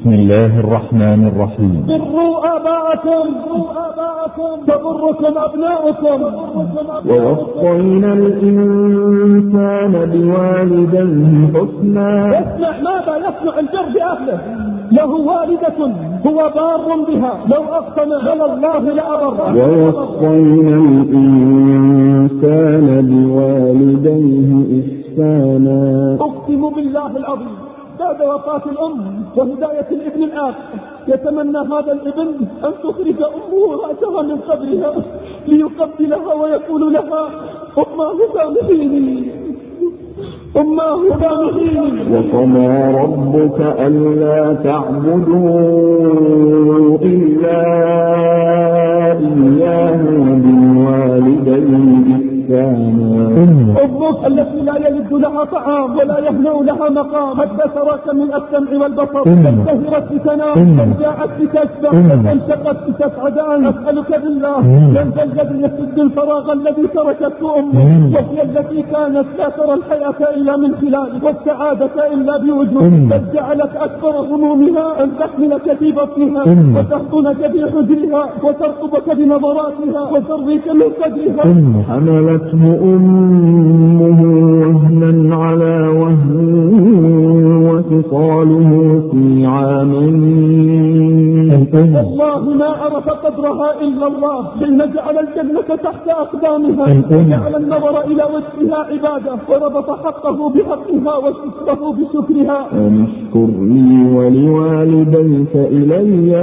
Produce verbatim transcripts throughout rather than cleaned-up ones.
بسم الله الرحمن الرحيم. بروا آباءكم تبركم أبناؤكم. ووصينا الإنسان بوالديه حسنا. اسمع ماذا يصنع الجر بأهله. له والدة هو بار بها، لو أقسم على الله لأبره. ووصينا الإنسان بوالديه إحسانا. أقسم بالله العظيم بعد وفاة الأم وهداية الابن الآخر يتمنى هذا الابن أن تخرج أمه رأسها من قبرها ليقبلها ويقول لها أماه سامحيني أماه سامحيني. وقضى ربك ألا تعبدوا إلا إياه وبالوالدين إحسانا. أمك التي لا يلد لها طعام ولا يهنأ لها مقام حتى تراك من السمع والبصر، تنتهرت بتنام، جاءت بتشبع، التقت بتسعدان. أسألك بالله من ذا الذي يسد الفراغ الذي تركته أمك، وهي التي كانت لا ترى الحياة إلا من خلالك والسعادة إلا بوجودك، بل جعلت أكبر همومها أن تحمل كتيبتها وتحضنك بحجرها وترقبك بنظراتها وترضيك من صدرها. حملته أمه وهنا على وهن وفصاله في عامين. والله ما عرف قدرها إلا الله، حين جعل الجنة تحت أقدامها وجعل النظر إلى وجهها عبادة وربط حقه بحقها وشكره بشكرها. ونشكر لي ولوالديك إلي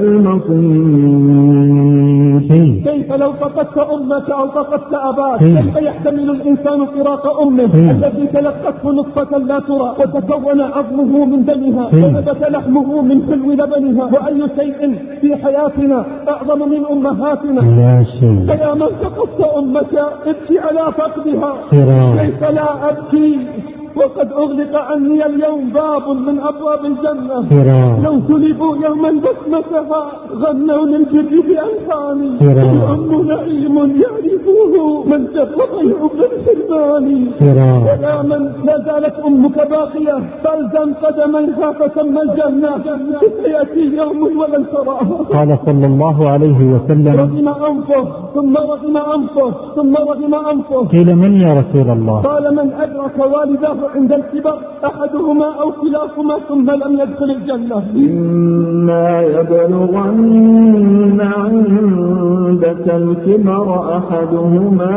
المصير. كيف لو فقدت أمك أو فقدت أباك؟ كيف يحتمل الإنسان فراق أمه التي تلقته نطفة لا ترى وتكون عظمه من دمها ونبت لحمه من حلو لبنها؟ وأي شيء في حياتنا أعظم من أمهاتنا؟ لا شيء. فيا من فقدت أمك ابكي على فقدها. كيف لا أبكي وقد أغلق عني اليوم باب من أبواب الجنة. لو سلبوا يوما بسمتها غنوا للجر بألحاني. الأم نعيم يعرفه من جرب يعب الحرمان. ويا من لا زالت أمك باقية فالزم قدميها فتم الجنة. سيأتي يوم ولن تراها. قال صلى الله عليه وسلم رغم أنفه ثم رغم أنفه ثم رغم أنفه. قيل من يا رسول الله؟ قال من أدرك والداه عند الكبر أحدهما أو كلاهما ثم لم يدخل الجنة. إما يبلغن عندك الكبر أحدهما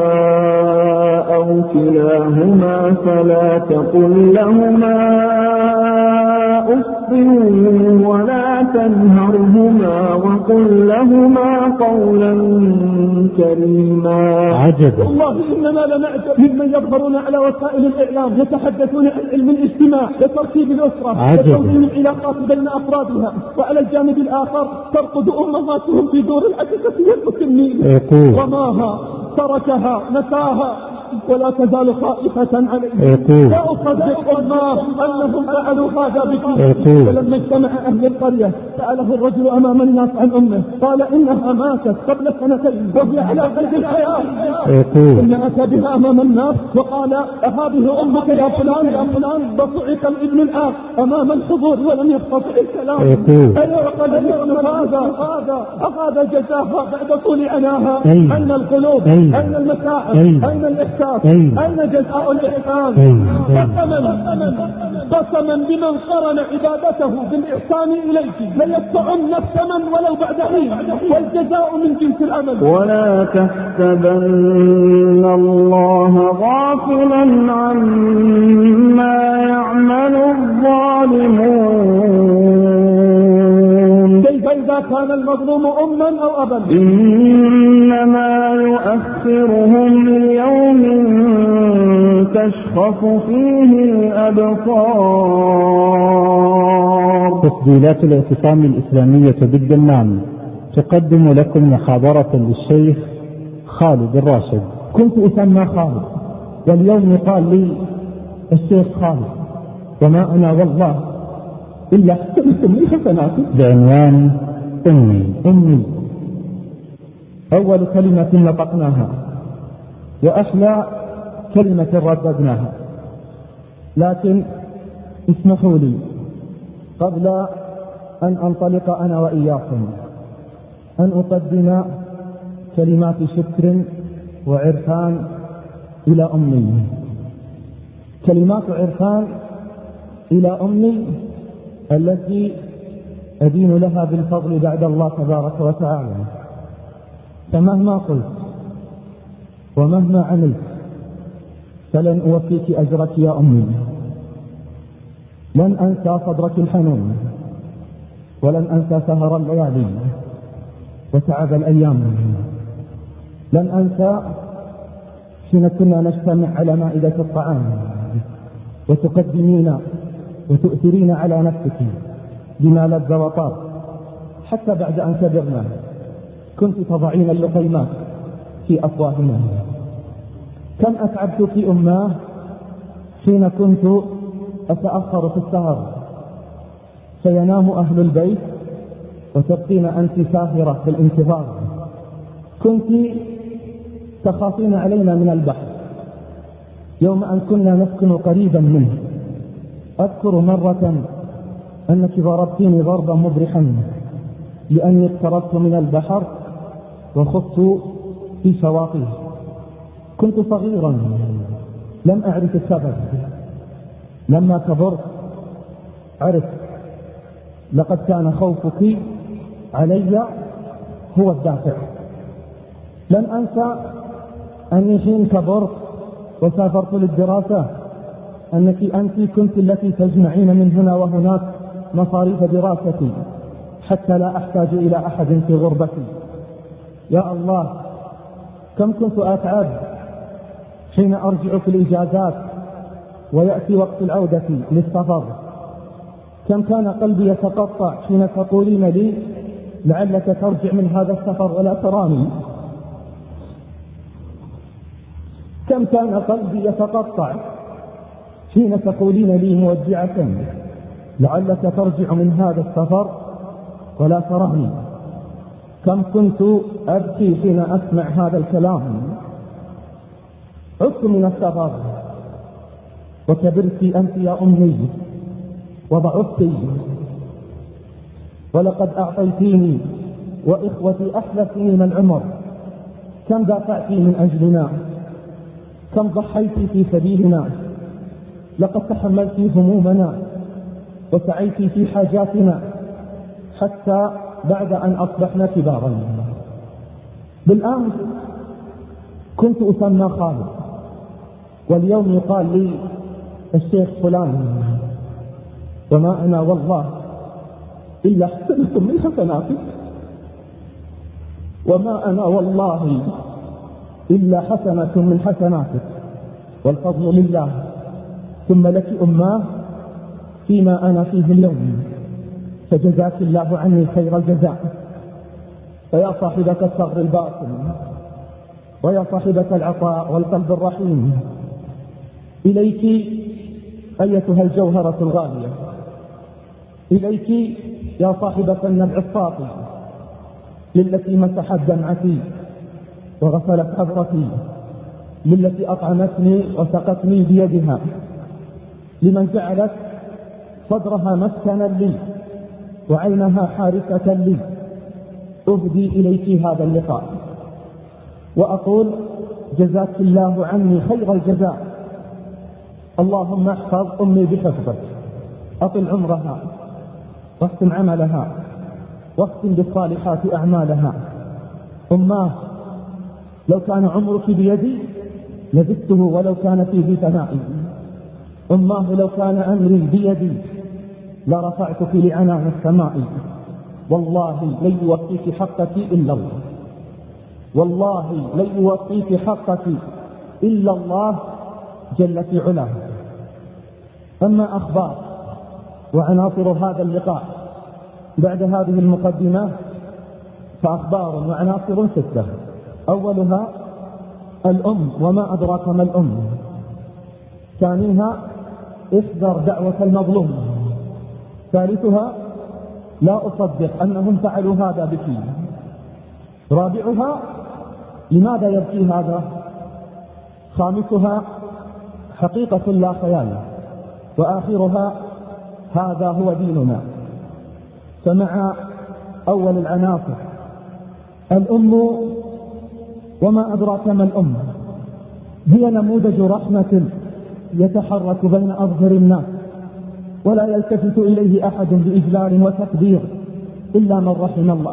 أو كلاهما فلا تقل لهما أف ولا تنهرهما وقل لهما قولا كريما. عجب. والله إننا لنعجب ممن يظهرون على وسائل الإعلام يتحدثون عن علم الاجتماع لترتيب الأسرة وتنظيم العلاقات بين أفرادها، وعلى الجانب الآخر ترقد أمهاتهم في دور العجزة والمسنين. رماها تركها نساها ولا تزال خائفة عليه. لا أصدق الله أنهم فعلوا هذا بك. فلما اجتمع أهل القرية سأله الرجل أمام الناس عن أمه قال إنها ماتت قبل سنتين وهي على قيد الحياة. ثم أتى بها أمام الناس وقال أهذه أمك يا فلان يا فلان؟ فصعق الابن الآخر أمام الحضور ولم يستطع الكلام. ألا وقد مثل هذا هذا جزاها بعد طول عناها. أين القلوب؟ أين المشاعر؟ أين الإحساس؟ أين جزاء الإحسان؟ قسما قسما بمن قرن عبادته بالإحسان إليك ليدفعن الثمن ولو بعد حين والجزاء من جنس العمل. ولا تحسبن الله غافلا عما يعمل الظالمون. كيف إذا كان المظلوم أما أو أبا؟ إنما يؤخرهم ليوم تشخص فيه الأبصار. تسجيلات الاعتصام الإسلامية بالدمام تقدم لكم محاضرة للشيخ خالد الراشد. كنت أسمى خالد واليوم يقال لي الشيخ خالد، وما أنا والله إلا حسنتم لي حسناتي. بعنوان أمي. أمي أول كلمة نطقناها وأحلى كلمة رددناها، لكن اسمحوا لي قبل أن أنطلق أنا وإياكم أن أقدم كلمات شكر وعرفان إلى أمي، كلمات عرفان إلى أمي التي أدين لها بالفضل بعد الله تبارك وتعالى. فمهما قلت ومهما عملت فلن أوفيك أجرك يا أمي. لن أنسى صدرك الحنون، ولن أنسى سهر الليالي وتعب الأيام. لن أنسى حين كنا نجتمع على مائدة الطعام وتقدمين وتؤثرين على نفسك بما لذ وطاب، حتى بعد أن كبرنا كنت تضعين اللقيمات في أفواهنا. كم أتعبتك أماه حين كنت أتأخر في السهر فينام أهل البيت وتبقين أنت ساهرة في الانتظار. كنت تخافين علينا من البحر يوم أن كنا نسكن قريبا منه. أذكر مرة أنك ضربتيني ضربا مبرحا لأني اقتربت من البحر وخفت في شواطئه. كنت صغيرا لم أعرف السبب. لما كبرت عرفت لقد كان خوفك علي هو الدافع. لن أنسى أني حين كبرت وسافرت للدراسة أنك أنت كنت التي تجمعين من هنا وهناك مصاريف دراستي حتى لا أحتاج إلى أحد في غربتي. يا الله، كم كنت أتعب حين أرجع في الإجازات ويأتي وقت العودة للسفر. كم كان قلبي يتقطع حين تقولين لي لعلك ترجع من هذا السفر ولا تراني. كم كان قلبي يتقطع حين تقولين لي مودعة لعلك ترجع من هذا السفر ولا تراني. كم كنت أبكي حين أسمع هذا الكلام. عدت من السفر وكبرت أنت يا أمي وضعفتي، ولقد أعطيتيني وإخوتي أحلى سنين العمر. كم دافعتي من أجلنا، كم ضحيتي في سبيلنا. لقد تحملتي همومنا وسعيتي في حاجاتنا حتى بعد أن أصبحنا كبارا. بالآن كنت أسمى خالد، واليوم يقال لي الشيخ فلان، وما أنا والله إلا حسنة من حسناتك، وما أنا والله إلا حسنة من حسناتك، والفضل لله ثم لك أماه فيما أنا فيه اليوم، فجزاك الله عني خير الجزاء. فيا صاحبة الصغر الباطن، ويا صاحبة العطاء والقلب الرحيم، إليك أيتها الجوهرة الغالية، إليك يا صاحبة النبع الصافي، للتي مسحت دمعتي وغسلت حضرتي، للتي أطعمتني وسقتني بيدها، لمن جعلت صدرها مسكنا لي وعينها حارسة لي. أهدي إليك هذا اللقاء وأقول جزاك الله عني خير الجزاء. اللهم احفظ أمي بحفظك، أطل عمرها واختم عملها واختم بالصالحات أعمالها. أماه، لو كان عمرك بيدي لزدته ولو كان فيه ثنائي. أماه، لو كان أمري بيدي لرفعتك لعنان السماء. والله لن يوفيك حقك إلا الله، والله لن يوفيك حقك إلا الله جل في علاه. أما أخبار وعناصر هذا اللقاء بعد هذه المقدمة فأخبار وعناصر ستة. أولها الأم وما أدراك ما الأم. ثانيها احذر دعوة المظلوم. ثالثها لا أصدق أنهم فعلوا هذا بك. رابعها لماذا يبكي هذا. خامسها حقيقة لا خيال. وآخرها هذا هو ديننا. فمع أول العناصر الأم، وما أدراك ما الأم، هي نموذج رحمة يتحرك بين أظهر الناس ولا يلتفت إليه أحد بإجلال وتقدير إلا من رحم الله.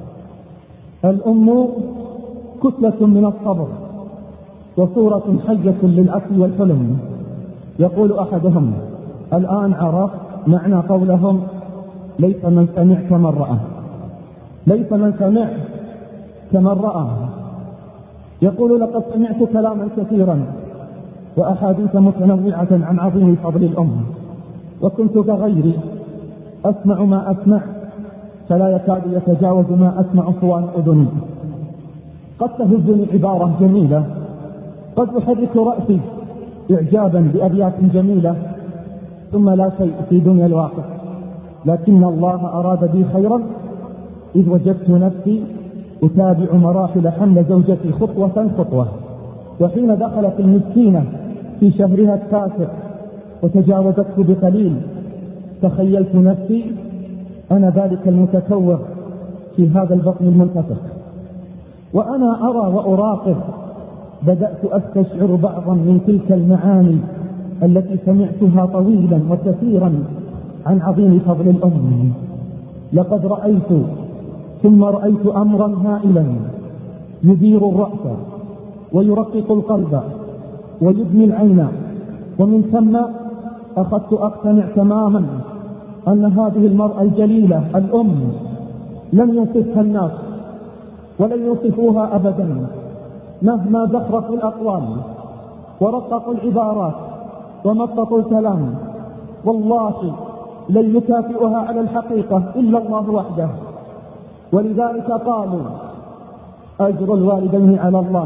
الأم كتلة من الصبر وصورة حية للعفو والحلم. يقول أحدهم: الآن عرف معنى قولهم ليس من سمع كمن رأى. ليس من سمع كمن رأى. يقول: لقد سمعت كلاما كثيرا وأحاديث متنوعة عن عظيم فضل الأم، وكنت كغيري أسمع ما أسمع فلا يكاد يتجاوز ما أسمع صوان أذني. قد تهزني عبارة جميلة، قد أحرك رأسي إعجابا بأبيات جميلة، ثم لا شيء في دنيا الواقع، لكن الله أراد بي خيرا إذ وجدت نفسي أتابع مراحل حمل زوجتي خطوة خطوة. وحين دخلت المسكينة في شهرها التاسع وتجاوزته بقليل، تخيلت نفسي أنا ذلك المتكور في هذا البطن المنتفخ، وأنا أرى وأراقب بدأت أستشعر بعضا من تلك المعاني التي سمعتها طويلا وكثيرا عن عظيم فضل الأم. لقد رأيت ثم رأيت أمرا هائلا يدير الرأس ويرقق القلب ويدمي العين، ومن ثم أخذت أقتنع تماما أن هذه المرأة الجليلة الأم لم يوصفها الناس ولن يوصفوها أبدا، مهما زخرفوا الأقوال ورققوا العبارات ومططوا الكلام، والله لن يكافئها على الحقيقة إلا الله وحده. ولذلك قالوا: أجر الوالدين على الله.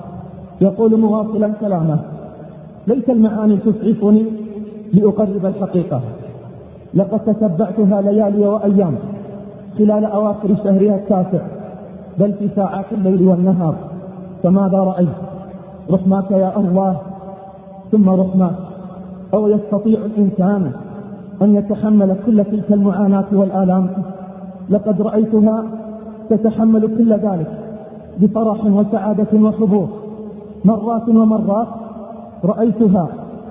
يقول مواصلا كلامه: ليس المعاني تسعفني لأقرب الحقيقة، لقد تتبعتها ليالي وأيام خلال أواخر شهرها التاسع، بل في ساعات الليل والنهار. فماذا رأيت؟ رحماك يا الله ثم رحماك. أو يستطيع الإنسان أن يتحمل كل تلك المعاناة والآلام؟ لقد رأيتها تتحمل كل ذلك بفرح وسعادة وحبور. مرات ومرات رأيتها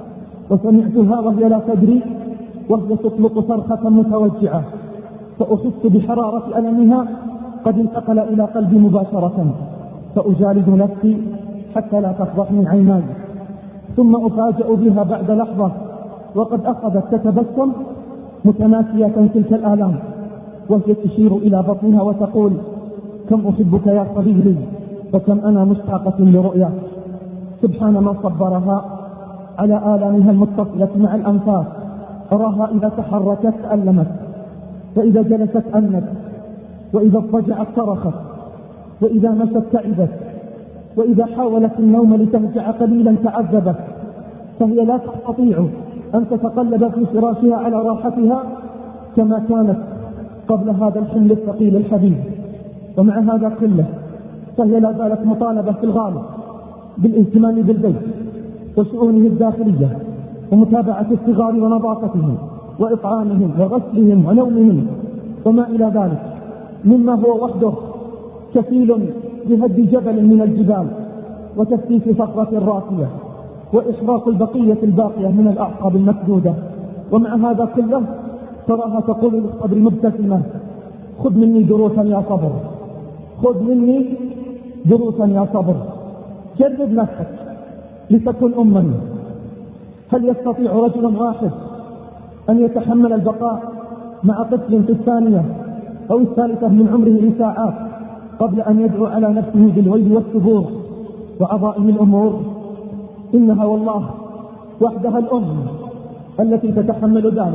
وسمعتها وهي لا تدري، وهي تطلق صرخة متوجعة، فأحس بحرارة ألمها قد انتقل إلى قلبي مباشرة، فأجالد نفسي حتى لا تفضحني عيناي، ثم أفاجأ بها بعد لحظة وقد أخذت تتبسم متناسية تلك الآلام، وهي تشير إلى بطنها وتقول: كم أحبك يا صغيري، وكم أنا مشتاقة لرؤياك. سبحان من صبرها على آلامها المتصلة مع الأنفاس. أراها إذا تحركت تألمت، وإذا جلست أنت، وإذا اضطجعت صرخت، وإذا مشت تعبت، وإذا حاولت النوم لتهجع قليلا تعذبت. فهي لا تستطيع أن تتقلب في فراشها على راحتها كما كانت قبل هذا الحمل الثقيل الحديد. ومع هذا كله فهي لا زالت مطالبة في الغالب بالاهتمام بالبيت وشؤونه الداخلية ومتابعة الصغار ونظافتهم وإطعامهم وغسلهم ونومهم وما إلى ذلك، مما هو وحده كفيل بهد جبل من الجبال وتسليك صخرة راسية وإحراق البقية الباقية من الأعصاب المسدودة. ومع هذا كله تراها تقول للصبر مبتسمة: خذ مني دروسا يا صبر، خذ مني دروسا يا صبر. جرب نفسك لتكن أما. هل يستطيع رجل واحد أن يتحمل البقاء مع طفل في الثانية أو الثالثة من عمره لساعات قبل أن يدعو على نفسه بالويل والثبور وعظائم الأمور؟ إنها والله وحدها الأم التي تتحمل ذلك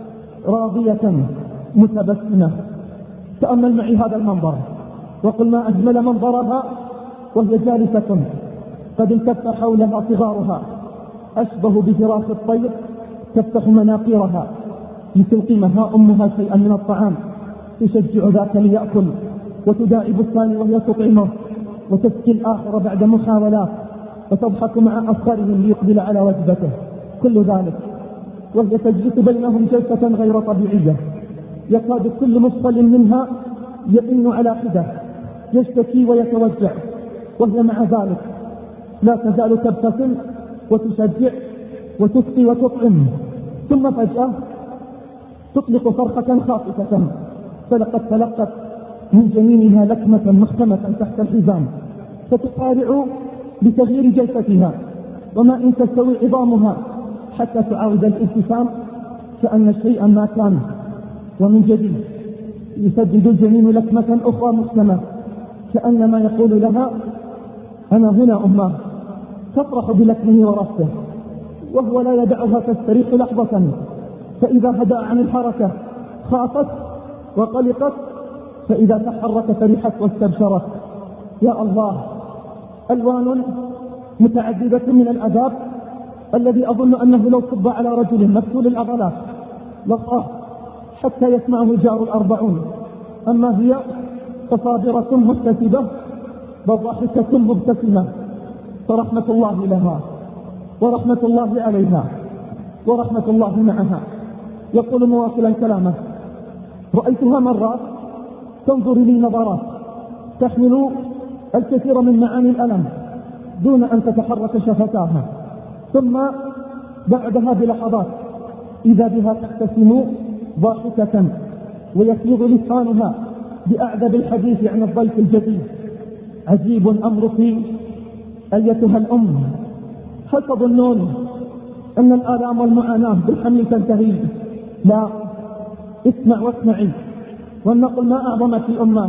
راضية متبسمة. تأمل معي هذا المنظر وقل ما أجمل منظرها وهي جالسة قد التف حولها صغارها أشبه بجراح الطير تفتح مناقيرها لتلقمها أمها شيئا من الطعام، تشجع ذاك ليأكل وتداعب الثاني وهي تطعمه وتسكي الآخر بعد محاولات وتضحك مع أصغرهم ليقبل على وجبته. كل ذلك وهي تجلس بينهم جلسة غير طبيعية يكاد كل مفصل منها يئن على حدة، يشتكي ويتوجع، وهي مع ذلك لا تزال تبتسم وتشجع وتسقي وتطعم، ثم فجأة تطلق صرخة خافتة، فلقد تلقت من جنينها لكمة محكمة تحت الحزام، فتقارع بتغيير جلستها، وما إن تستوي عظامها حتى تعاود الابتسام كأن شيئا ما كان، ومن جديد يسدد الجنين لكمة أخرى محكمة كأنما يقول لها أنا هنا أماه، تفرح بلكمه ورفته، وهو لا يدعها تستريح لحظة، فإذا هدأ عن الحركة خافت وقلقت، فإذا تحرك فرحت واستبشرت. يا الله، ألوان متعددة من العذاب الذي أظن أنه لو صب على رجل مكسول العضلات لطاح حتى يسمعه الجار الأربعون، أما هي فصابرة محتسبة وضاحكة مبتسمة، فرحمة الله لها ورحمة الله عليها ورحمة الله معها. يقول مواصلا كلامه: رأيتها مرات تنظر لي نظرات تحمل الكثير من معاني الألم دون أن تتحرك شفتاها، ثم بعدها بلحظات إذا بها تبتسم ضاحكة ويفيض لسانها بأعذب الحديث عن الضيف الجديد. عجيب أمرك أيتها الأم، هل تظنون أن الآلام والمعاناة بالحمل تنتهي؟ لا، اسمع واسمعي ولنقل ما أعظمت الأمات.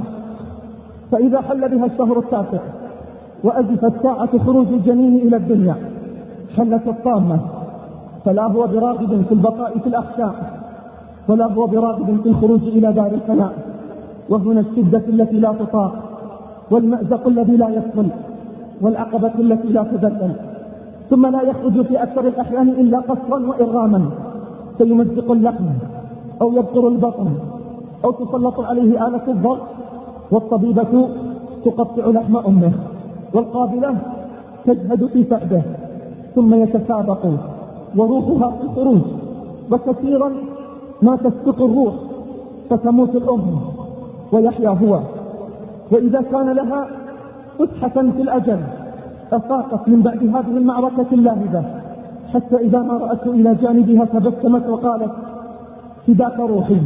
فإذا حل بها الشهر التاسع وأزفت ساعة خروج الجنين إلى الدنيا حلت الطامة، فلا هو براغب في البقاء في الأحشاء ولا هو براغب في الخروج إلى دار الفناء، وهنا الشدة التي لا تطاق والمأزق الذي لا يسهل والعقبة التي لا تذلل، ثم لا يخرج في أكثر الأحيان إلا قصرا وإرغاما، فيمزق اللحم أو يبقر البطن أو تسلط عليه آلة الضغط، والطبيبة تقطع لحم أمه، والقابلة تجهد في سعده، ثم يتسابق وروحها في الخروج، وكثيرا ما تسبق الروح فتموت الأم ويحيا هو. وإذا كان لها فسحة في الأجل أفاقت من بعد هذه المعركة اللاهبة، حتى إذا ما رأته إلى جانبها تبسمت وقالت: فداك روحي.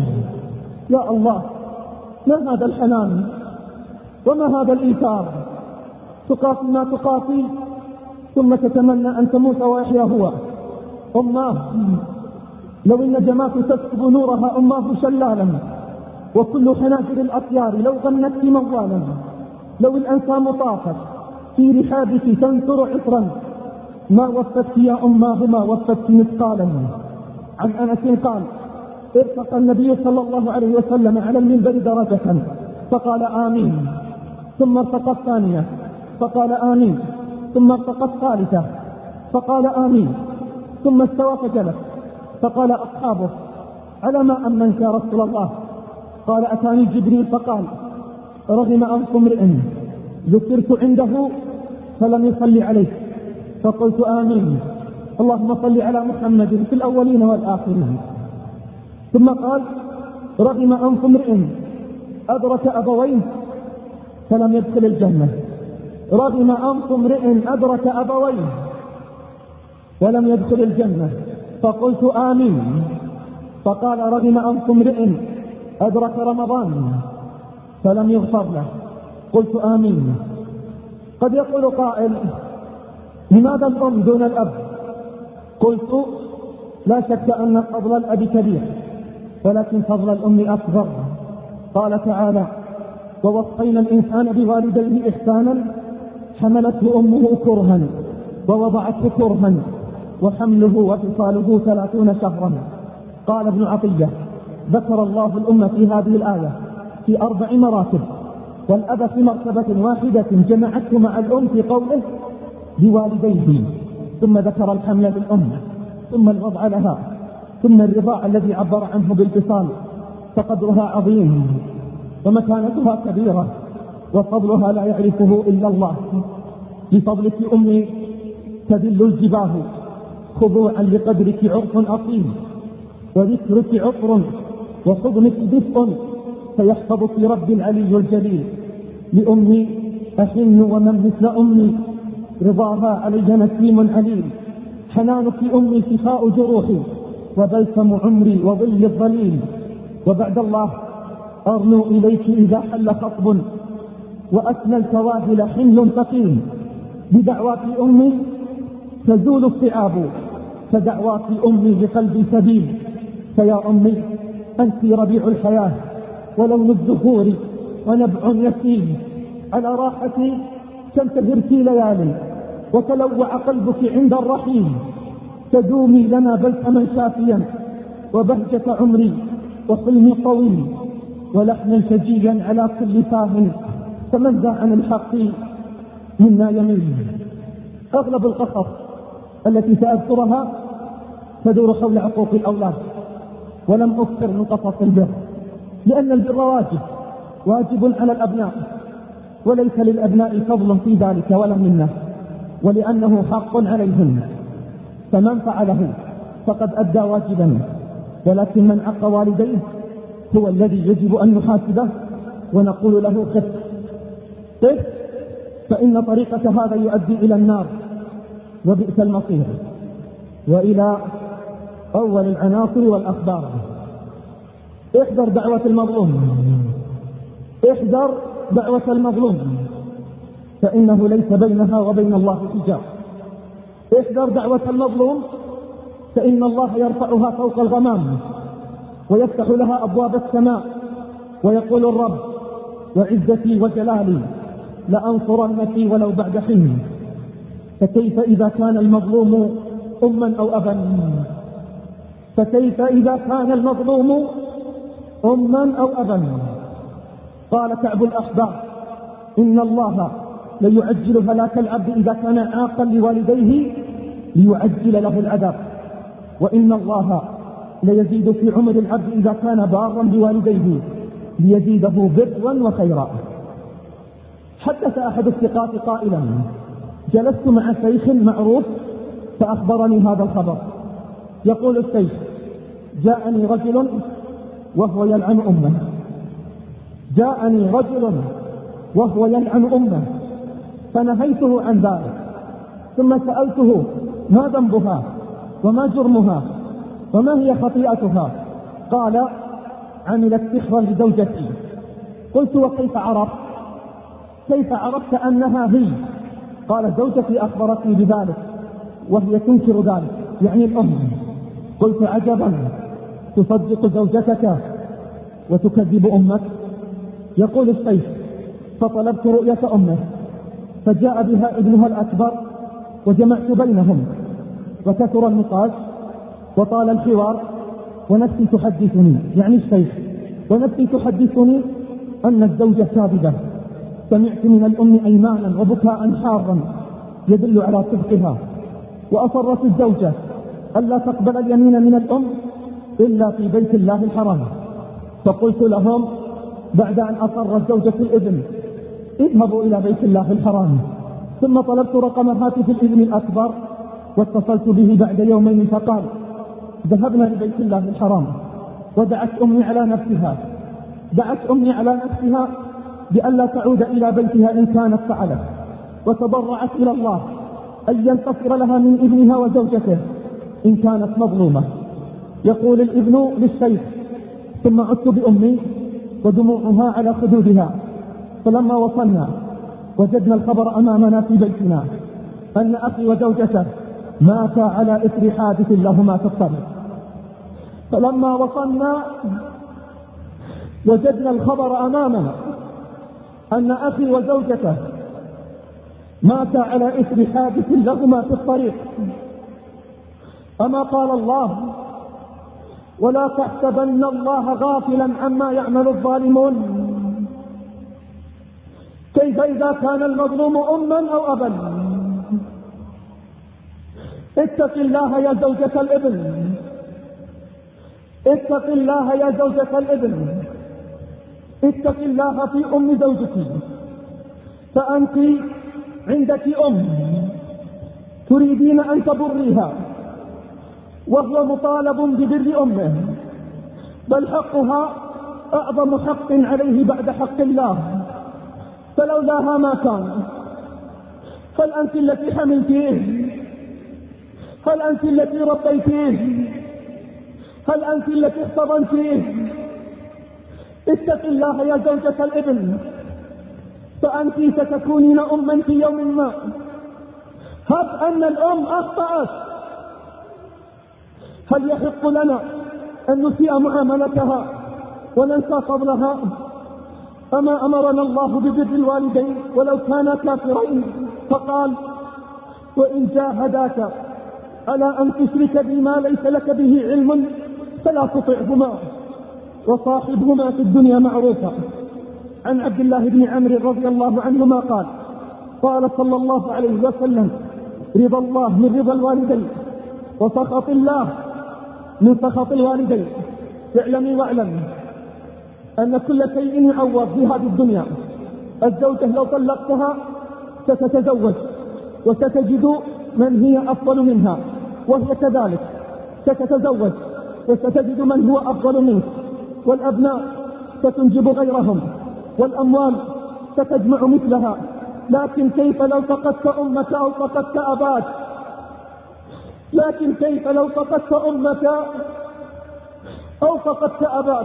يا الله، ما هذا الحنان وما هذا الإيثار؟ تقاسي ما تقاسي ثم تتمنى أن تموت ويحيا هو. أماه، لو إن جماعة تسكب نورها أماه شلالا، وكل حناجر الأطيار لو غنت مووالا، لو الأنسام طافت في رحابك تنثر عطرا، ما وفتك يا أماه ما وفتك مثقالا. عن أنس قال: ارتقى النبي صلى الله عليه وسلم على المنبر درجة فقال آمين، ثم ارتقى الثانية فقال آمين، ثم ارتقى الثالثة فقال آمين، ثم استوى فجلس، فقال أصحابه: على ما أمنت يا رسول الله؟ قال: أتاني جبريل فقال: رغم أنف امرئ ذكرت عنده فلم يصلي عليه، فقلت آمين، اللهم صل على محمد في الأولين والآخرين. ثم قال: رغم أنف امرئ أدرك أبويه فلم يدخل الجنة، رغم أنف امرئ أدرك أبويه ولم يدخل الجنة، فقلت آمين. فقال: رغم أنف امرئ أدرك رمضان فلم يغفر له، قلت آمين. قد يقول قائل: لماذا الأم دون الأب؟ قلت: لا شك أن فضل الأب كبير، ولكن فضل الأم أكبر. قال تعالى: ووصينا الإنسان بوالديه إحسانا حملته أمه كرها ووضعته كرها وحمله وفصاله ثلاثون شهرا. قال ابن عطية: ذكر الله الأمة في هذه الآية في أربع مراتب، والأب في مرتبة واحدة جمعته مع الأم في قوله بوالديه، ثم ذكر الحمل للأم، ثم الوضع لها، ثم الرضاع الذي عبر عنه بالفصال، فقدرها عظيم ومكانتها كبيرة، وفضلها لا يعرفه إلا الله. بفضلك أمي تذل الجباه خضوعا لقدرك عرف أصيل، وذكرك عطر وحضنك دفء فيحفظك رب العلي الجليل. لأمي أحن ومن مثل أمي، رضاها علي نسيم عليم. حنانك أمي شفاء جروحي، وبلسم عمري وظل الظليل. وبعد الله أرنو إليك إذا حل خطب، وأثنى الكواهل حمل ثقيل. بدعوات أمي تزول الصعاب، فدعوات أمي لقلبي سبيل. فيا أمي أنت ربيع الحياة ولون الزهور ونبع يسيل. على راحتي كم تهرتي ليالي، وتلوع قلبك عند الرحيل. تدومي لنا بلسما شافيا، وبهجة عمري وحلمي طويل. ولحنا شجيا على كل فاه، فمن ذا عن الحق منا يميل. أغلب القصص التي سأذكرها تدور حول عقوق الأولاد، ولم أكثر من قصص البر، لأن البر واجب واجب على الأبناء، وليس للأبناء فضل في ذلك ولا منه، ولأنه حق عليهم. فمن فعله فقد أدى واجبا، ولكن من عق والديه هو الذي يجب أن نحاسبه ونقول له قف قف، فإن طريقة هذا يؤدي إلى النار وبئس المصير. وإلى أول العناصر والأخبار. احذر دعوة المظلوم، احذر دعوة المظلوم، فإنه ليس بينها وبين الله حجاب. احذر دعوة المظلوم، فإن الله يرفعها فوق الغمام ويفتح لها أبواب السماء، ويقول الرب وعزتي وجلالي لأنصرنك ولو بعد حين. فكيف إذا كان المظلوم أما أو أبا؟ فكيف إذا كان المظلوم أما أو أبا؟ قال كعب الأحبار إن الله ليعجل هلاك العبد إذا كان عاقا لوالديه ليعجل له العذاب، وإن الله ليزيد في عمر العبد إذا كان بارا بوالديه ليزيده برا وخيرا. حدث أحد الثقات قائلا جلست مع شيخ معروف فأخبرني هذا الخبر. يقول الشيخ جاءني رجل وهو يلعن أمه، جاءني رجل وهو يلعن أمه فنهيته عن ذلك، ثم سألته ما ذنبها وما جرمها وما هي خطيئتها؟ قال عملت سحرا لزوجتي. قلت وكيف عرفت؟ كيف عرفت أنها هي؟ قال زوجتي أخبرتني بذلك وهي تنكر ذلك، يعني الأم. قلت عجبا، تصدق زوجتك وتكذب أمك؟ يقول الشيخ فطلبت رؤية أمه، فجاء بها ابنها الأكبر وجمعت بينهم، وكثر النقاش وطال الحوار، ونفسي تحدثني، يعني الشيخ، ونفسي تحدثني أن الزوجة كاذبة. سمعت من الأم أيمانا وبكاء حارا يدل على صدقها، وأصرت الزوجة ألا تقبل اليمين من الأم إلا في بيت الله الحرام. فقلت لهم بعد أن أصرت زوجة الابن اذهبوا إلى بيت الله الحرام. ثم طلبت رقم هاتف الابن الأكبر واتصلت به بعد يومين، فقال ذهبنا لبيت الله الحرام، ودعت أمي على نفسها دعت أمي على نفسها بألا تعود إلى بيتها إن كانت فعلت، وتضرعت إلى الله أن ينتصر لها من ابنها وزوجته إن كانت مظلومة. يقول الابن للشيخ ثم عدت بأمي ودموعها على خدودها، فلما وصلنا وجدنا الخبر أمامنا في بيتنا أن أخي وزوجته ماتا على إثر حادث لهما في الطريق. فلما وصلنا وجدنا الخبر أمامنا أن أخي وزوجته ماتا على إثر حادث لهما في الطريق. أما قال الله ولا تحسبن الله غافلا عما يعمل الظالمون. كيف إذا كان المظلوم أما أو أبا؟ اتق الله يا زوجة الابن، اتق الله يا زوجة الابن، اتق الله في أم زوجك، فأنت عندك أم تريدين أن تبريها وهو مطالب ببر أمه، بل حقها أعظم حق عليه بعد حق الله، فلولاها ما كان. هل أنت التي حملتيه؟ هل أنت التي ربيتيه؟ هل أنت التي احتضنتيه؟ اتق الله يا زوجة الابن، فأنت ستكونين أما في يوم ما. هب أن الأم أخطأت، هل يحق لنا أن نسيء معاملتها وننسى فضلها؟ أما أمرنا الله ببر الوالدين ولو كانا كافرين، فقال: وإن جاهداك على أن تشرك بما ليس لك به علم فلا تطعهما وصاحبهما في الدنيا معروفا. عن عبد الله بن عمرو رضي الله عنهما قال: قال صلى الله عليه وسلم: رضا الله من رضا الوالدين وسخط الله من سخط الوالدين. اعلمي واعلم أن كل شيء يعوض في هذه الدنيا. الزوجة لو طلقتها ستتزوج وستجد من هي أفضل منها، وهي كذلك ستتزوج وستجد من هو أفضل منك، والأبناء ستنجب غيرهم، والأموال ستجمع مثلها. لكن كيف لو فقدت أمك أو فقدت أباك؟ لكن كيف لو فقدت أمك أو فقدت أباك؟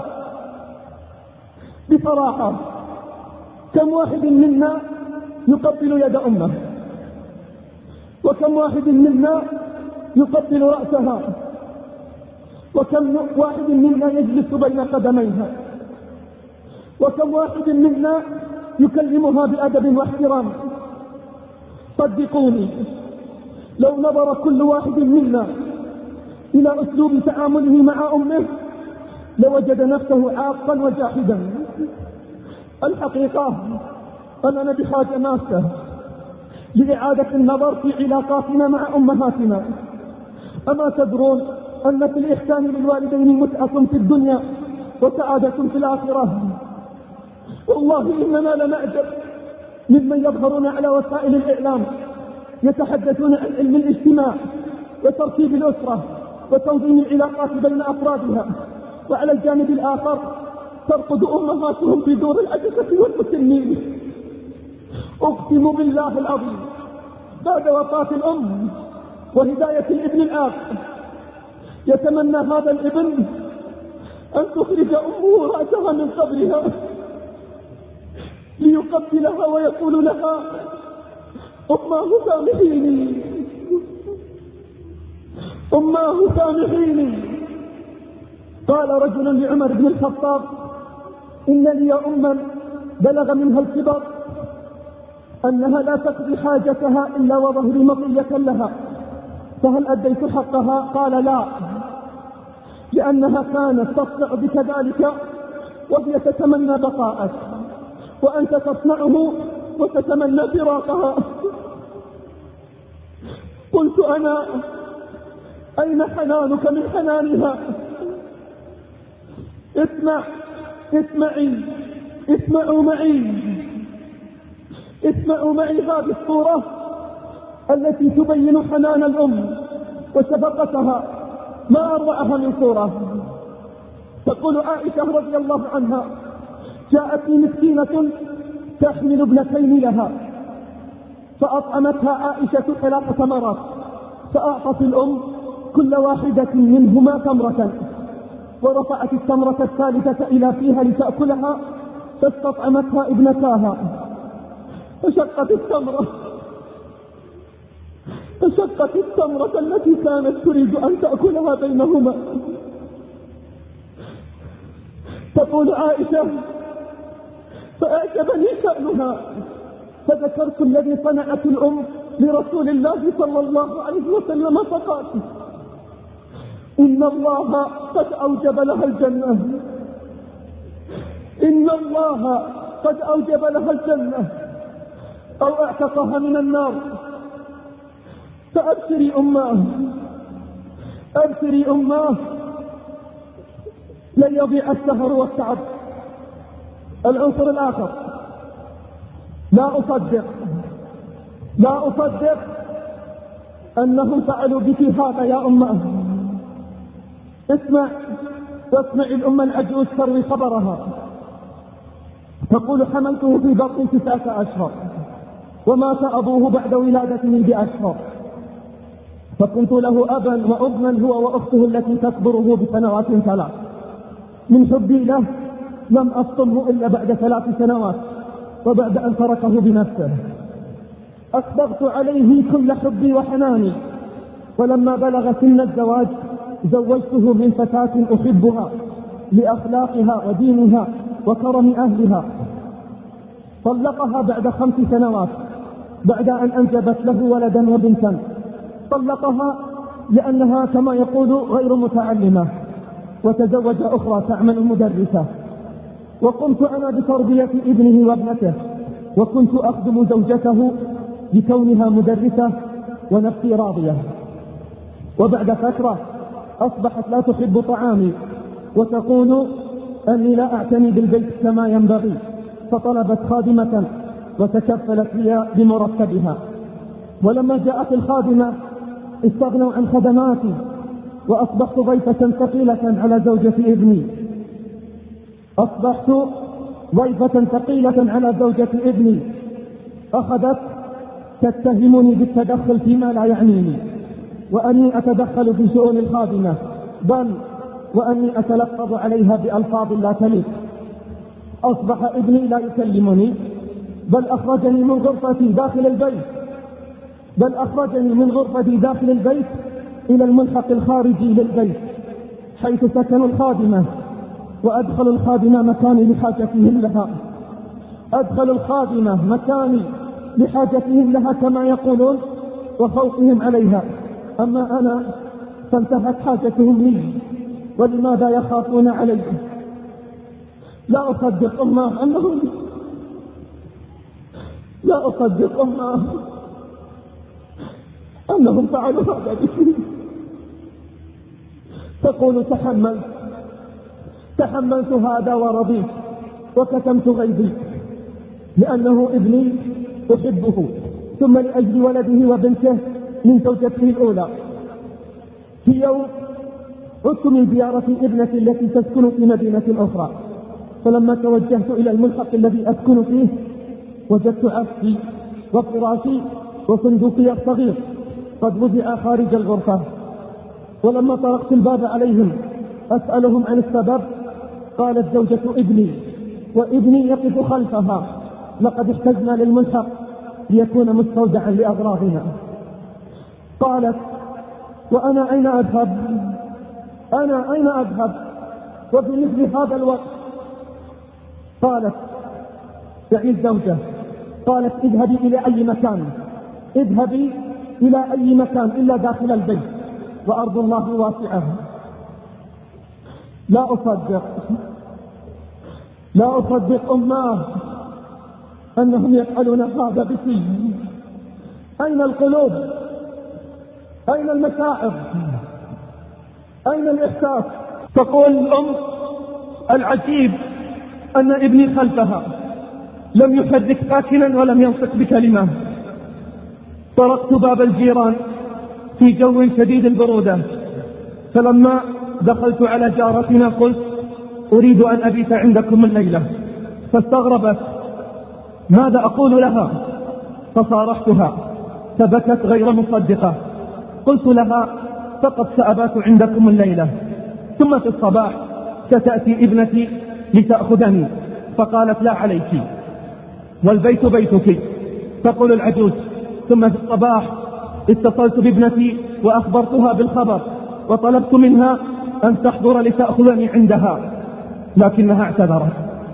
بصراحة كم واحد منا يقبل يد أمه، وكم واحد منا يقبل رأسها، وكم واحد منا يجلس بين قدميها، وكم واحد منا يكلمها بأدب واحترام. صدقوني لو نظر كل واحد منا إلى أسلوب تعامله مع أمه لوجد نفسه عاقا وجاحدا. الحقيقة أننا بحاجة ماسة لإعادة النظر في علاقاتنا مع أمهاتنا. أما تدرون أن في الإحسان للوالدين متعة في الدنيا وسعادة في الآخرة؟ والله إننا لنعجب ممن يظهرون على وسائل الإعلام يتحدثون عن علم الاجتماع وترتيب الأسرة وتنظيم العلاقات بين أفرادها، وعلى الجانب الآخر ترقد أمهاتهم في دور العجزة والمسنين. أقسم بالله العظيم بعد وفاة الأم وهداية الابن الآخر يتمنى هذا الابن أن تخرج أمه رأسها من قبرها ليقبلها ويقول لها: أماه سامحيني، أماه سامحيني. قال رجل لعمر بن الخطاب: إن لي أما بلغ منها الكبر أنها لا تقضي حاجتها إلا وظهري مطية لها، فهل أديت حقها؟ قال: لا، لأنها كانت تصنع بك ذلك وهي تتمنى بقاءك، وأنت تصنعه وتتمنى فراقها. قلت أنا: أين حنانك من حنانها؟ اسمع اسمعي اسمعوا معي اسمعوا معي هذه الصورة التي تبين حنان الأم وشفقتها، ما أروعها من صورة. تقول عائشة رضي الله عنها: جاءتني مسكينة تحمل ابنتين لها، فأطعمتها عائشة ثلاث تمرات، فأعطت الأم كل واحدة منهما تمرة، ورفعت التمرة الثالثة إلى فيها لتأكلها، فاستطعمتها ابنتاها، فشقت التمرة فشقت التمرة التي كانت تريد أن تأكلها بينهما. تقول عائشة: فأعجبني شأنها، فذكرت الذي صنعت الأم لرسول الله صلى الله عليه وسلم، فقال: إن الله قد أوجب لها الجنة، إن الله قد أوجب لها الجنة أو اعتقها من النار. فأبشري أماه، أبشري أماه، لن يضيع السهر والتعب. العنصر الآخر: لا أصدق لا أصدق أنهم فعلوا بك هذا يا أماه. اسمع واسمع الأم العجوز تروي خبرها، تقول: حملته في بطن تسعة أشهر، ومات أبوه بعد ولادته بأشهر، فكنت له أبا وأما هو وأخته التي تكبره بسنوات ثلاث. من حبي له لم أفطمه إلا بعد ثلاث سنوات وبعد أن تركه بنفسه. أسبغت عليه كل حبي وحناني، ولما بلغ سن الزواج زوجته من فتاة أحبها لأخلاقها ودينها وكرم أهلها. طلقها بعد خمس سنوات بعد أن أنجبت له ولدا وبنتا. طلقها لأنها كما يقول غير متعلمة، وتزوج أخرى تعمل مدرسة. وقمت أنا بتربية ابنه وابنته، وكنت أخدم زوجته بكونها مدرسة ونفسي راضية. وبعد فترة أصبحت لا تحب طعامي وتقول أني لا أعتني بالبيت كما ينبغي، فطلبت خادمة وتكفلت لي بمرتبها. ولما جاءت الخادمة استغنوا عن خدماتي، وأصبحت ضيفة ثقيلة على زوجة ابني. أصبحت ضيفة ثقيلة على زوجة ابني، أخذت تتهمني بالتدخل فيما لا يعنيني، وأني أتدخل في شؤون الخادمة، بل وأني أتلفظ عليها بألفاظ لا تليق. أصبح ابني لا يكلمني، بل أخرجني من غرفتي داخل البيت بل أخرجني من غرفتي داخل البيت إلى الملحق الخارجي للبيت حيث سكن الخادمة، وأدخل الخادمة مكاني لحاجتهم لها أدخل الخادمة مكاني لحاجتهم لها كما يقولون وخوفهم عليها. أما أنا فانتهت حاجتهم لي، ولماذا يخافون علي؟ لا أصدق أمه أنهم لا أصدق أمه أنهم فعلوا هذا بي. تقول: تحملت تحملت هذا ورضيت وكتمت غيظي، لأنه ابني أحبه، ثم لأجل ولده وبنته من زوجته الأولى. في يوم عدت من زيارة ابنتي التي تسكن في مدينة أخرى، فلما توجهت إلى الملحق الذي أسكن فيه وجدت عفشي وفراشي وصندوقي الصغير قد وضع خارج الغرفة. ولما طرقت الباب عليهم أسألهم عن السبب، قالت زوجة ابني وابني يقف خلفها: لقد احتجنا للملحق ليكون مستودعا لأغراضنا. قالت: وأنا أين أذهب؟ أنا أين أذهب وفي مثل هذا الوقت؟ قالت يعني الزوجة قالت: اذهبي إلى أي مكان اذهبي إلى أي مكان إلا داخل البيت، وأرض الله واسعة. لا أصدق لا أصدق أماه أنهم يفعلون هذا بي. أين القلوب؟ أين المشاعر؟ أين الإحساس؟ تقول الأم: العجيب أن ابني خلفها لم يحرك ساكنا ولم ينطق بكلمة. طرقت باب الجيران في جو شديد البرودة، فلما دخلت على جارتنا قلت: أريد أن أبيت عندكم الليلة. فاستغربت ماذا أقول لها، فصارحتها فبكت غير مصدقة. قلت لها: فقط سأبات عندكم الليلة، ثم في الصباح ستأتي ابنتي لتأخذني. فقالت: لا عليك، والبيت بيتك. تقول العجوز: ثم في الصباح اتصلت بابنتي وأخبرتها بالخبر، وطلبت منها أن تحضر لتأخذني عندها، لكنها اعتذرت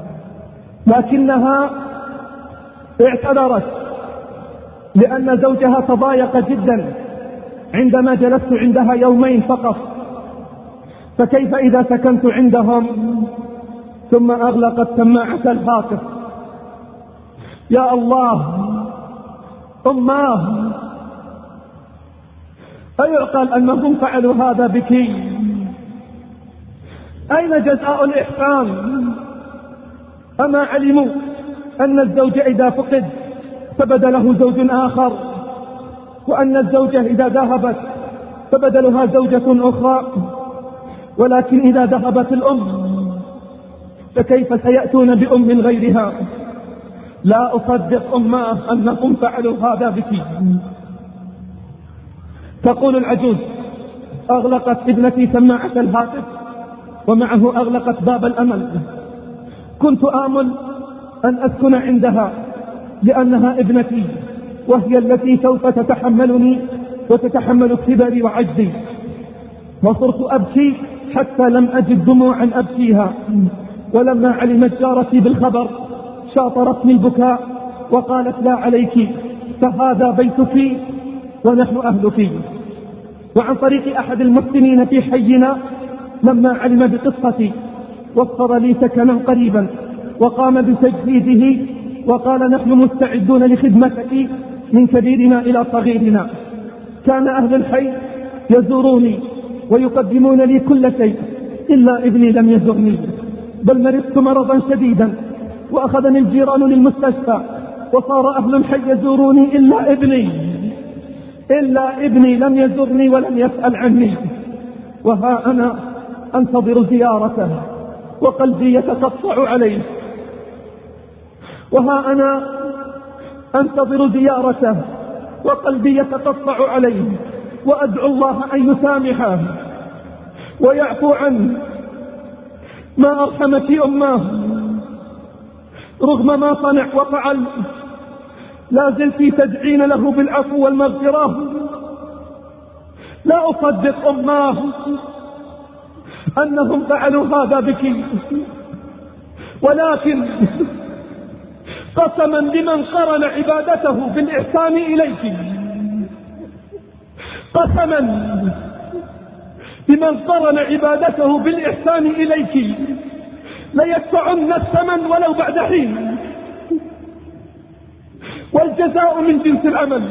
لكنها اعتذرت لأن زوجها تضايق جدا عندما جلست عندها يومين فقط، فكيف إذا سكنت عندهم؟ ثم أغلقت سماعة الهاتف. يا الله أماه، أيعقل أنهم فعلوا هذا بك؟ أين جزاء الإحسان؟ أما علموا أن الزوج إذا فقد فبدله زوج آخر، وأن الزوجة إذا ذهبت فبدلها زوجة أخرى؟ ولكن إذا ذهبت الأم فكيف سيأتون بأم غيرها؟ لا أصدق أماه أنهم فعلوا هذا بك. تقول العجوز: أغلقت ابنتي سماعة الهاتف ومعه أغلقت باب الأمل. كنت آمل أن أسكن عندها لأنها ابنتي، وهي التي سوف تتحملني وتتحمل كبري وعجزي. وصرت أبكي حتى لم أجد دموعا أبكيها، ولما علمت جارتي بالخبر شاطرتني البكاء وقالت: لا عليك، فهذا بيتك ونحن أهلك. وعن طريق أحد المحسنين في حينا لما علم بقصتي وفر لي سكنا قريبا وقام بتجهيزه وقال: نحن مستعدون لخدمتك من كبيرنا إلى صغيرنا. كان أهل الحي يزوروني ويقدمون لي كل شيء إلا ابني لم يزرني، بل مرضت مرضا شديدا وأخذني الجيران للمستشفى، وصار أهل الحي يزوروني إلا ابني إلا ابني لم يزرني ولم يسأل عني. وها أنا أنتظر زيارته وقلبي يتقطع عليه، وها أنا أنتظر زيارته وقلبي يتقطع عليه، وأدعو الله أن يسامحه ويعفو عنه. ما أرحمك أماه، رغم ما صنع وفعل لا زلت تدعين له بالعفو والمغفرة. لا أصدق أماه أنهم فعلوا هذا بك، ولكن قسما لمن قرن عبادته بالإحسان إليك، قسما لمن قرن عبادته بالإحسان إليك ليدفعن الثمن ولو بعد حين، والجزاء من جنس العمل.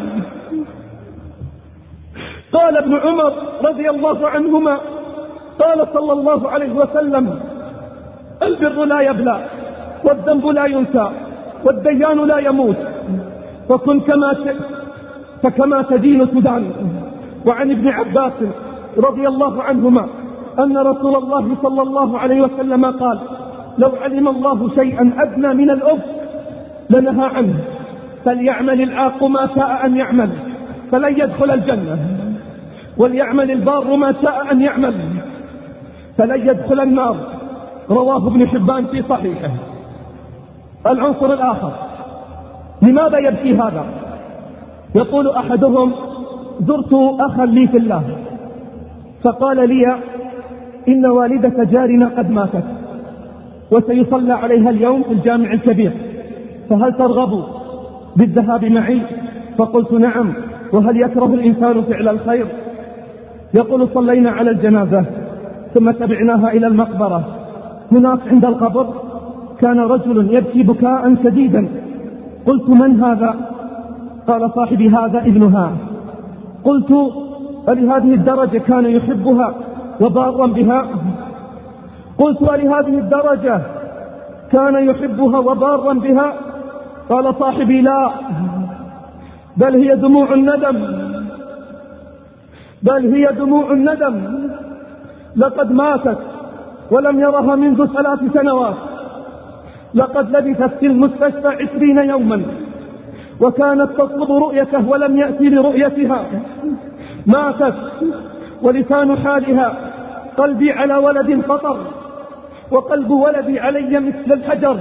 قال ابن عمر رضي الله عنهما: قال صلى الله عليه وسلم: البر لا يبلى والذنب لا ينسى والديان لا يموت، فكن كما شئت فكما تدين تدان. وعن ابن عباس رضي الله عنهما أن رسول الله صلى الله عليه وسلم قال: لو علم الله شيئا أدنى من الأف لنهى عنه، فليعمل العاق ما شاء أن يعمل فلن يدخل الجنة، وليعمل البار ما شاء أن يعمل فلن يدخل النار. رواه ابن حبان في صحيحه. العنصر الآخر: لماذا يبكي هذا؟ يقول أحدهم: زرت أخا لي في الله فقال لي: إن والدة جارنا قد ماتت وسيصلى عليها اليوم في الجامع الكبير، فهل ترغب بالذهاب معي؟ فقلت: نعم، وهل يكره الإنسان فعل الخير؟ يقول: صلينا على الجنازة ثم تبعناها إلى المقبرة. هناك عند القبر كان رجل يبكي بكاء شديدا. قلت: من هذا؟ قال: صاحبي هذا ابنها. قلت: ألهذه الدرجة كان يحبها وبارا بها؟ قلت: ألهذه الدرجة كان يحبها وبارا بها؟ قال صاحبي: لا، بل هي دموع الندم، بل هي دموع الندم، لقد ماتت ولم يرها منذ ثلاث سنوات، لقد لبثت في المستشفى عشرين يوما وكانت تطلب رؤيته ولم يأتي لرؤيتها، ماتت ولسان حالها: قلبي على ولد فطر وقلب ولدي علي مثل الحجر.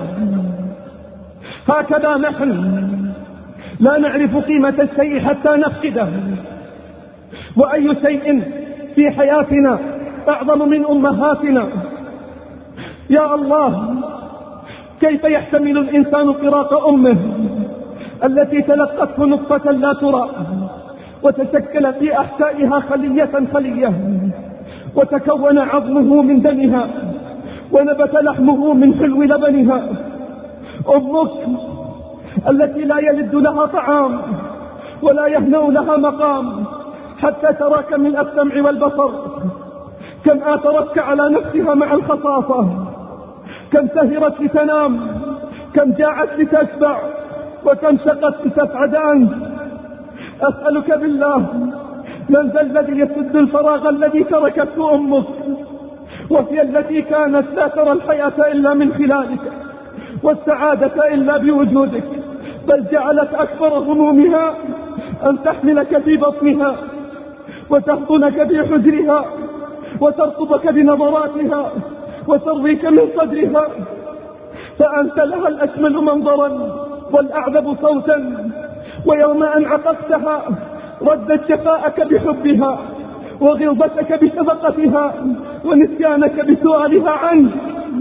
هكذا نحن لا نعرف قيمة الشيء حتى نفقده. وأي شيء في حياتنا أعظم من أمهاتنا؟ يا الله، كيف يحتمل الإنسان فراق أمه التي تلقته نطفة لا ترى وتشكل في أحشائها خلية خلية وتكون عظمه من دمها ونبت لحمه من حلو لبنها. أمك التي لا يلد لها طعام ولا يهنأ لها مقام حتى تراك من السمع والبصر، كم آثرتك على نفسها مع الخصاصة، كم سهرت لتنام، كم جاعت لتشبع، وكم شقت لتسعد أنت. أسألك بالله، من ذا الذي يسد الفراغ الذي تركته أمك؟ وهي التي كانت لا ترى الحياة إلا من خلالك والسعادة إلا بوجودك، بل جعلت أكبر همومها أن تحملك في بطنها وتحضنك في حجرها وترقبك بنظراتها وترضيك من صدرها، فأنت لها الأجمل منظرا والأعذب صوتا، ويوم أن عققتها ردت شفاءك بحبها وغلظتك بشفقتها ونسيانك بسؤالها عنك.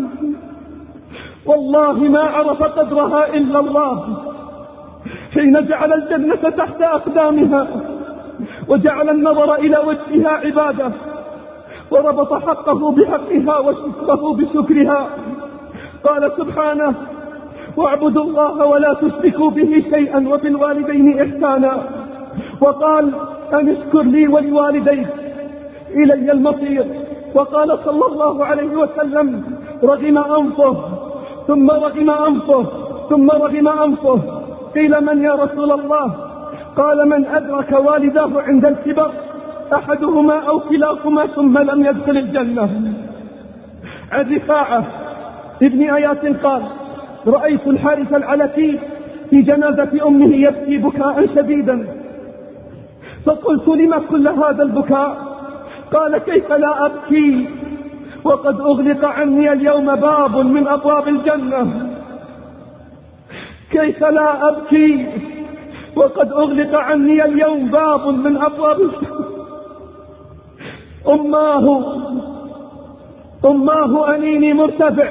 والله ما عرف قدرها إلا الله حين جعل الجنة تحت أقدامها وجعل النظر إلى وجهها عبادة، وربط حقه بحقها وشكره بشكرها. قال سبحانه: واعبدوا الله ولا تشركوا به شيئا وبالوالدين إحسانا. وقال: أن اشكر لي ولوالديك إلي المصير. وقال صلى الله عليه وسلم: رغم أنفه ثم رغم أنفه ثم رغم أنفه. قيل: من يا رسول الله؟ قال: من أدرك والداه عند الكبر أحدهما أو كلاهما ثم لم يدخل الجنة. عن رفاعة ابن آيات قال: رأيت الحارث العلكي في جنازة أمه يبكي بكاء شديدا، فقلت: لما كل هذا البكاء؟ قال: كيف لا أبكي وقد أغلق عني اليوم باب من أبواب الجنة. كيف لا أبكي وقد أغلق عني اليوم باب من أبواب الجنة. أماه أماه أنيني مرتفع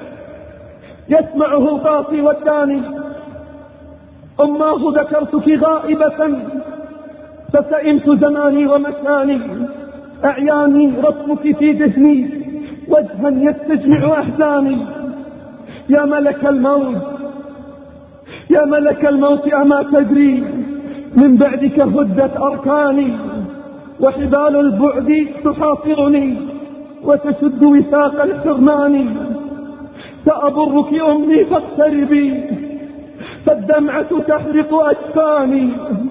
يسمعه القاصي والثاني. أماه ذكرتك غائبة فسئمت زماني ومكاني، أعياني رسمك في ذهني وجها يستجمع أحزاني. يا ملك الموت يا ملك الموت أما تدري من بعدك هدت أركاني، وحبال البعد تحاصرني وتشد وثاق الحرمان. سأبرك أمي فاقتربي فالدمعة تحرق أجفاني.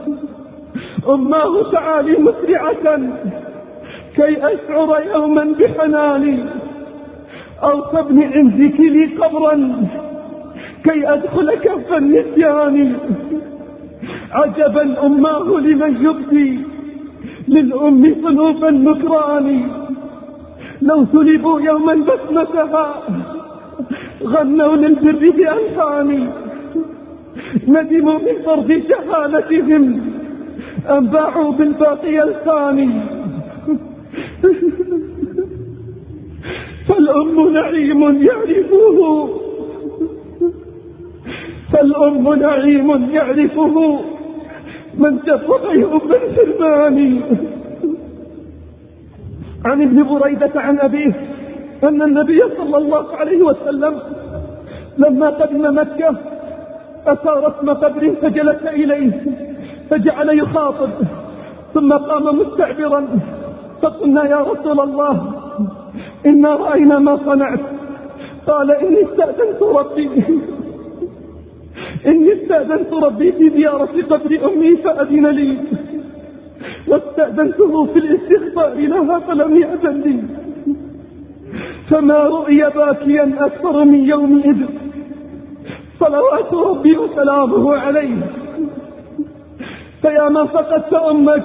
أماه تعالي مسرعة كي أشعر يوما بحناني، أو تبني عندك لي قبرا كي أدخل كف النسيان. عجبا أماه لمن يبدي للأم صنوف النكران، لو سلبوا يوما بسمتها غنوا للبر بألحان. ندموا من فرض جهالتهم أم باعوا بالباقي الثاني. فالأم نعيم يعرفه فالأم نعيم يعرفه من تفضيه بالحرمان. عن ابن بريدة عن أبيه أن النبي صلى الله عليه وسلم لما قدم مكة أتى رسم قبره فجلس إليه فجعل يخاطب، ثم قام مستعبرا فقلنا: يا رسول الله إنا رأينا ما صنعت. قال: إني استأذنت ربي إني استأذنت ربي في زيارة قبر أمي فأذن لي، واستأذنته في الاستغفار لها فلم يأذن لي، فما رؤي باكيا أكثر من يومئذ صلوات ربي وسلامه عليه. فيا من فقدت أمك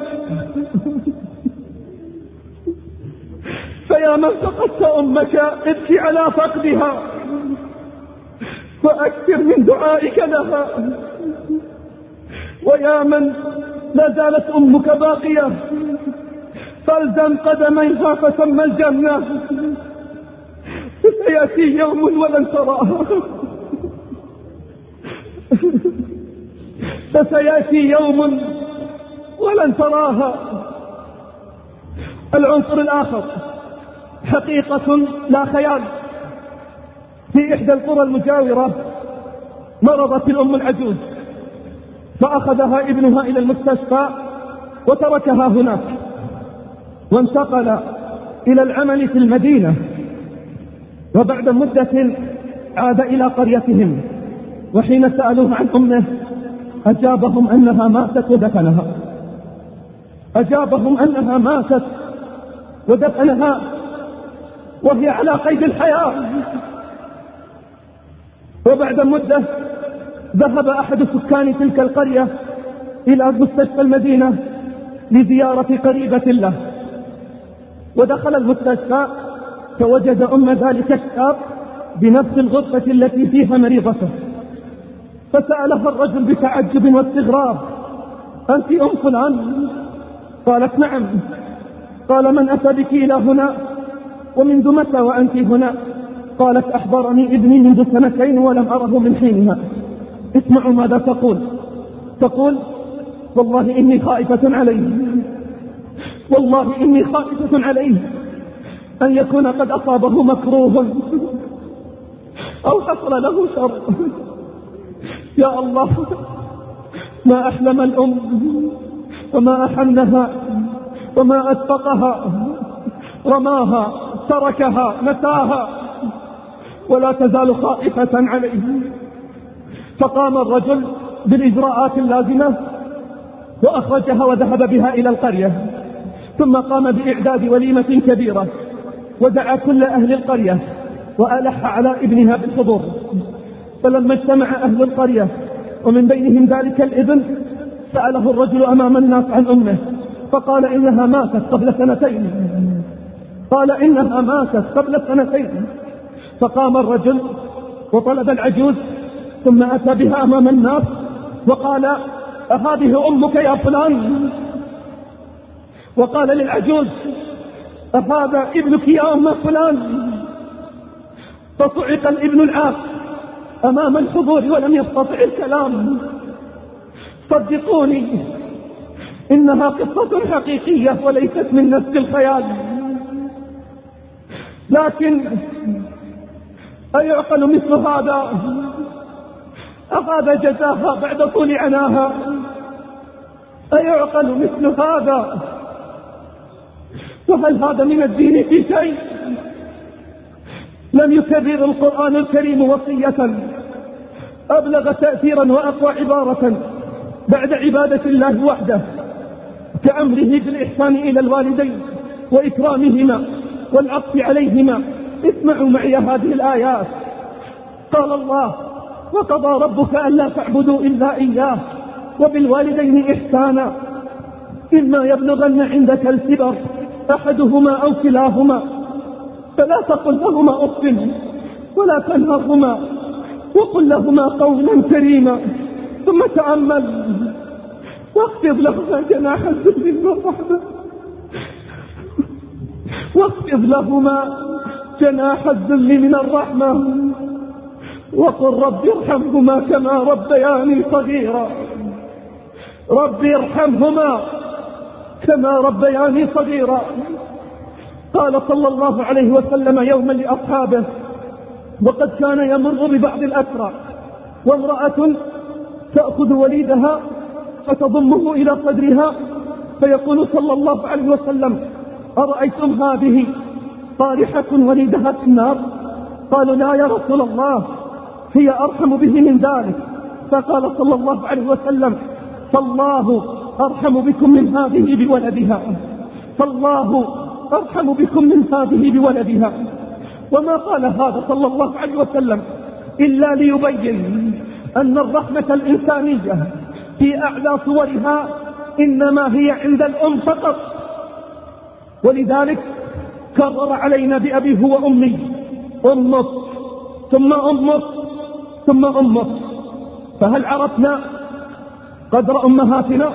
فيا من فقدت أمك ابكي على فقدها وأكثر من دعائك لها. ويا من لا زالت أمك باقية فالزم قدميها فتم الجنة، فسيأتي يوم ولن تراها فسيأتي يوم ولن تراها. العنصر الآخر حقيقة لا خيال. في إحدى القرى المجاورة مرضت الأم العجوز فأخذها ابنها إلى المستشفى وتركها هناك، وانتقل إلى العمل في المدينة. وبعد مدة عاد إلى قريتهم، وحين سألوه عن أمه أجابهم أنها ماتت ودفنها أجابهم أنها ماتت ودفنها وهي على قيد الحياة. وبعد مدة ذهب أحد سكان تلك القرية إلى مستشفى المدينة لزيارة قريبة له، ودخل المستشفى فوجد أم ذلك الشاب بنفس الغرفة التي فيها مريضته، فسألها الرجل بتعجب واستغراب: أنت أم فلان؟ قالت: نعم. قال: من أتى بك إلى هنا ومنذ متى وأنت هنا؟ قالت: أحضرني ابني منذ سنتين ولم أره من حينها. اسمعوا ماذا تقول. تقول: والله إني خائفة عليه، والله إني خائفة عليه أن يكون قد أصابه مكروه أو حصل له شر. يا الله، ما أحلم الأم وما أحنها وما أسبقها، رماها، تركها، نساها، ولا تزال خائفة عليه. فقام الرجل بالإجراءات اللازمة وأخرجها وذهب بها إلى القرية، ثم قام بإعداد وليمة كبيرة ودعا كل أهل القرية وألح على ابنها بالحضور. فلما اجتمع أهل القرية ومن بينهم ذلك الابن، سأله الرجل أمام الناس عن أمه فقال: إنها ماتت قبل سنتين. قال: إنها ماتت قبل سنتين. فقام الرجل وطلب العجوز ثم أتى بها أمام الناس وقال: أهذه أمك يا فلان؟ وقال للعجوز: أهذا ابنك يا أم فلان؟ فصعق الابن العاق أمام الحضور ولم يستطع الكلام. صدقوني، إنها قصة حقيقية وليست من نسج الخيال. لكن أيعقل مثل هذا؟ أهذا جزاها بعد طول عناها؟ أيعقل مثل هذا؟ وهل هذا من الدين في شيء؟ لم يكرر القرآن الكريم وصية أبلغ تأثيرا وأقوى عبارة بعد عبادة الله وحده كأمره بالإحسان إلى الوالدين وإكرامهما والعطف عليهما. اسمعوا معي هذه الآيات. قال الله: وقضى ربك ألا تعبدوا إلا إياه وبالوالدين إحسانا إما يبلغن عندك الكبر أحدهما أو كلاهما فلا تقل لهما أف ولا تنهرهما وقل لهما قولا كريما. ثم تأمل واخفض لهما جناح الذل من الرحمة، واخفض لهما جناح الذل من الرحمة وقل رب ارحمهما كما ربياني صغيرا. رب ارحمهما كما ربياني صغيرا. قال صلى الله عليه وسلم يوما لأصحابه وقد كان يمر ببعض الأسرى وامرأة تأخذ وليدها فتضمه إلى صدرها فيقول صلى الله عليه وسلم: أرأيتم هذه طارحة وليدها في النار؟ قالوا: لا يا رسول الله، هي أرحم به من ذلك. فقال صلى الله عليه وسلم: فالله أرحم بكم من هذه بولدها، فالله أرحم بكم من هذه بولدها. وما قال هذا صلى الله عليه وسلم إلا ليبين أن الرحمة الإنسانية في أعلى صورها إنما هي عند الأم فقط. ولذلك كرر علينا بأبيه وأمي: أمك ثم أمك ثم أمك. فهل عرفنا قدر أمهاتنا؟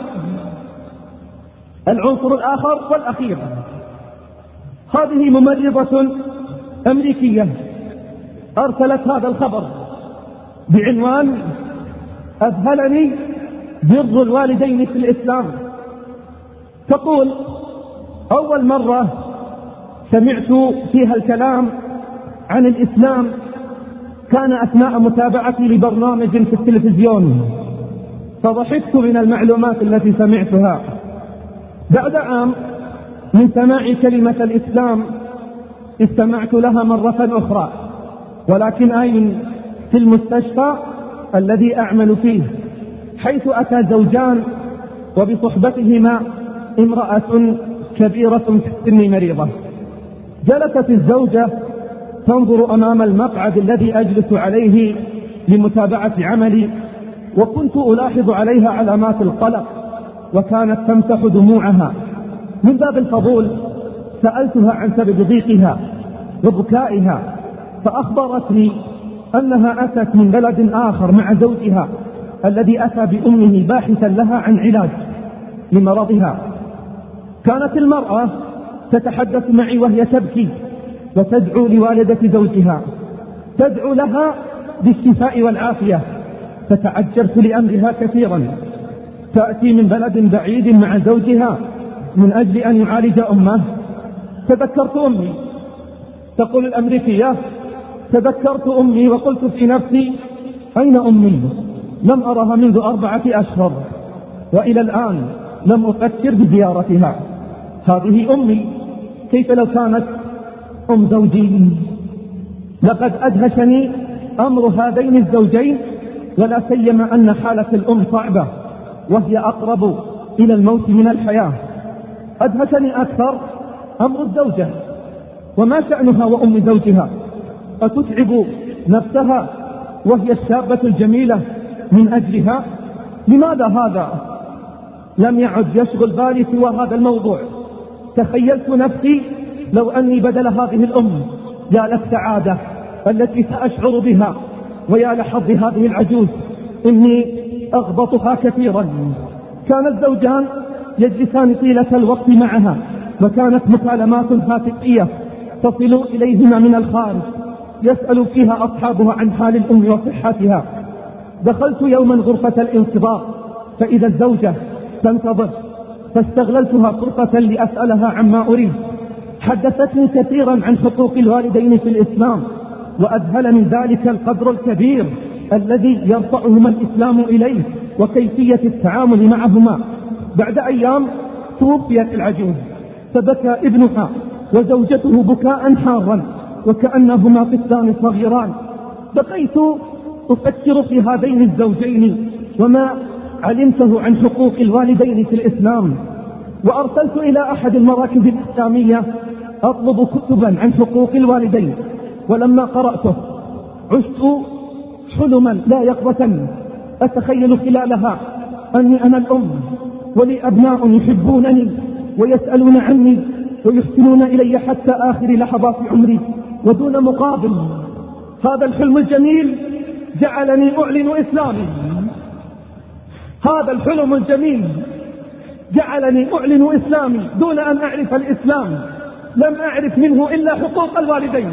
العنصر الآخر والأخير، هذه ممرضة أمريكية أرسلت هذا الخبر بعنوان: أذهلني بر الوالدين في الإسلام. تقول: أول مرة سمعت فيها الكلام عن الإسلام كان أثناء متابعتي لبرنامج في التلفزيون، فضحكت من المعلومات التي سمعتها. بعد عام من سماع كلمة الإسلام استمعت لها مرة أخرى، ولكن أين؟ في المستشفى الذي أعمل فيه، حيث أتى زوجان وبصحبتهما امرأة كبيرة في السن مريضة. جلست الزوجة تنظر أمام المقعد الذي أجلس عليه لمتابعة عملي، وكنت ألاحظ عليها علامات القلق، وكانت تمسح دموعها. من باب الفضول سألتها عن سبب ضيقها وبكائها، فأخبرتني أنها أتت من بلد آخر مع زوجها الذي أتى بأمه باحثا لها عن علاج لمرضها. كانت المرأة تتحدث معي وهي تبكي وتدعو لوالدة زوجها، تدعو لها بالشفاء والعافية. فتعجبت لأمرها كثيرا، تأتي من بلد بعيد مع زوجها من أجل أن يعالج أمه. تذكرت أمي، تقول الأمريكية، تذكرت أمي وقلت في نفسي أين أمي؟ لم أرها منذ أربعة أشهر وإلى الآن لم أفكر بزيارتها. هذه أمي، كيف لو كانت أم زوجي؟ لقد أدهشني أمر هذين الزوجين، ولا سيما أن حالة الأم صعبة وهي أقرب إلى الموت من الحياة. أدهشني أكثر أمر الزوجة، وما شأنها وأم زوجها؟ أتتعب نفسها وهي الشابة الجميلة من أجلها؟ لماذا هذا؟ لم يعد يشغل بالي سوى هذا الموضوع. تخيلت نفسي لو أني بدل هذه الأم، يا للسعادة التي سأشعر بها، ويا لحظ هذه العجوز إني أغبطها كثيرا. كان الزوجان يجلسان طيلة الوقت معها، وكانت مكالمات هاتفية تصل إليهما من الخارج يسأل فيها أصحابها عن حال الأم وصحتها. دخلت يوما غرفة الانتظار فإذا الزوجة تنتظر، فاستغللتها فرصة لأسألها عما أريد. حدثتني كثيرا عن حقوق الوالدين في الإسلام، وأذهلني ذلك القدر الكبير الذي يرفعهما الإسلام إليه وكيفية التعامل معهما. بعد أيام توفيت العجوز، فبكى ابنها وزوجته بكاء حارا وكأنهما طفلان صغيران. بقيت أفكر في هذين الزوجين وما علمته عن حقوق الوالدين في الإسلام، وأرسلت إلى أحد المراكز الإسلامية أطلب كتبا عن حقوق الوالدين. ولما قرأته عشت حلما لا يقظة أتخيل خلالها أني أنا الأم ولي أبناء يحبونني ويسألون عني ويحسنون إلي حتى آخر لحظات عمري ودون مقابل. هذا الحلم الجميل جعلني أعلن إسلامي. هذا الحلم الجميل جعلني أعلن إسلامي دون أن أعرف الإسلام. لم أعرف منه إلا حقوق الوالدين.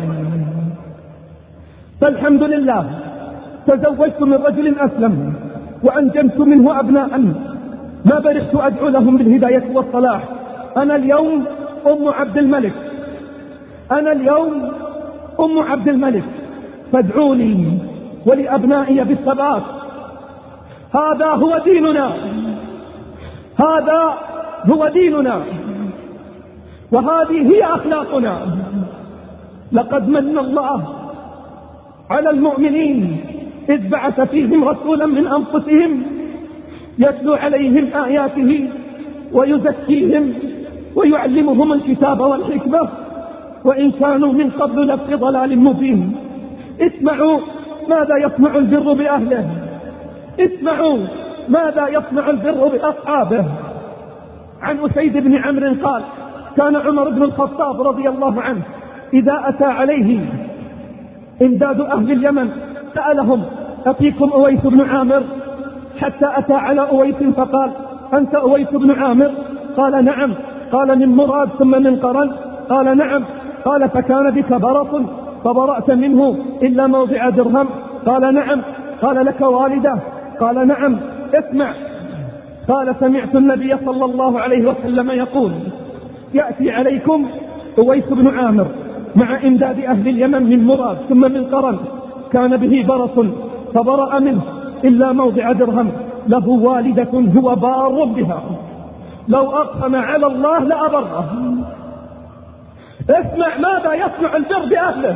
فالحمد لله تزوجت من رجل أسلم وأنجبت منه أبناء ما برحت أدعو لهم بالهداية والصلاح. أنا اليوم أم عبد الملك، أنا اليوم أم عبد الملك، فادعوا لي ولأبنائي بالثبات. هذا هو ديننا، هذا هو ديننا، وهذه هي أخلاقنا. لقد من الله على المؤمنين إذ بعث فيهم رسولا من أنفسهم يتلو عليهم آياته ويزكيهم ويعلمهم الكتاب والحكمة وإن كانوا من قبل لفي ضلال مبين. اسمعوا ماذا يصنع البر بأهله، اسمعوا ماذا يصنع البر بأصحابه. عن أسيد بن عمرو قال: كان عمر بن الخطاب رضي الله عنه إذا أتى عليه إمداد أهل اليمن سألهم: أفيكم أويس بن عامر؟ حتى أتى على أويس فقال: أنت أويس بن عامر؟ قال: نعم. قال: من مراد ثم من قرن؟ قال: نعم. قال: فكان بك برص فبرأت منه إلا موضع درهم؟ قال: نعم. قال: لك والدة؟ قال: نعم. اسمع. قال: سمعت النبي صلى الله عليه وسلم يقول: يأتي عليكم أويس بن عامر مع إمداد أهل اليمن من مراد ثم من قرن، كان به برص فبرأ منه إلا موضع درهم، له والدة هو بار بها، لو أقسم على الله لأبره. اسمع ماذا يصنع البر بأهله.